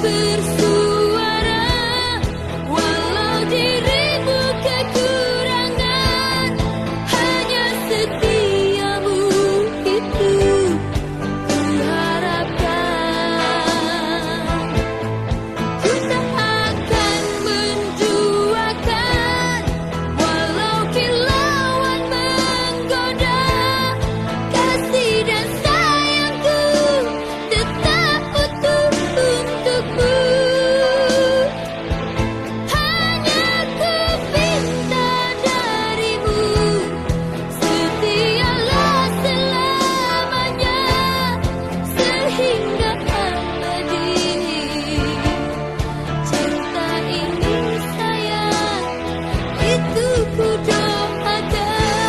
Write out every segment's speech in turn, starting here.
bersuara, walau dirimu kekurangan, hanya setiamu itu kuharapkan. Ku tak akan menduakan, walau kilauan menggoda, kasih dan sayangku tetap utuh untukmu. Hanya ku minta darimu, setialah selamanya, sehingga abadi. Cinta ini sayang, itu ku doakan.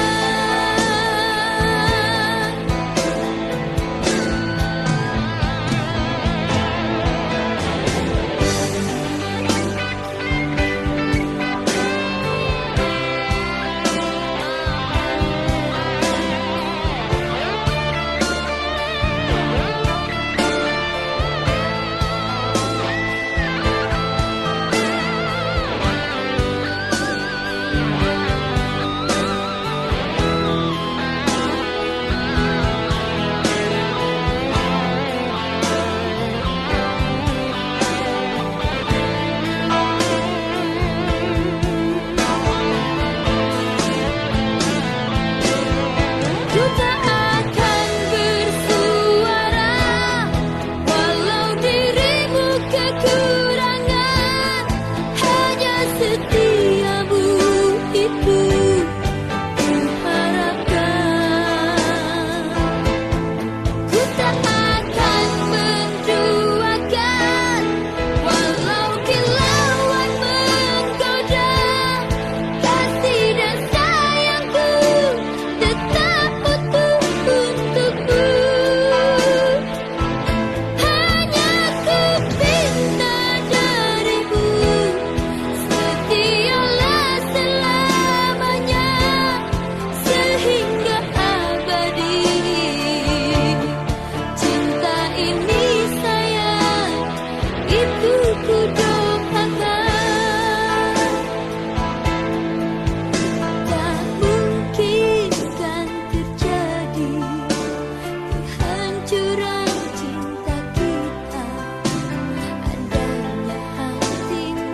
Ku tak akan bersuara, walau dirimu kekurangan, hanya setiamu itu kuharapkan. Ku tak akan menduakan, walau kilauan menggoda, kasih dan sayangku tetap utuh untukmu. Hanya ku minta darimu, setialah selamanya, sehingga abadi. Cinta ini sayang, itu ku doakan. Tak mungkin kan terjadi kehancuran cinta kita, adanya hatimu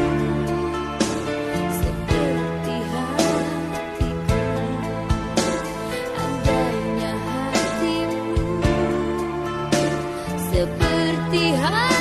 seperti hatiku, adanya hatimu seperti hatiku.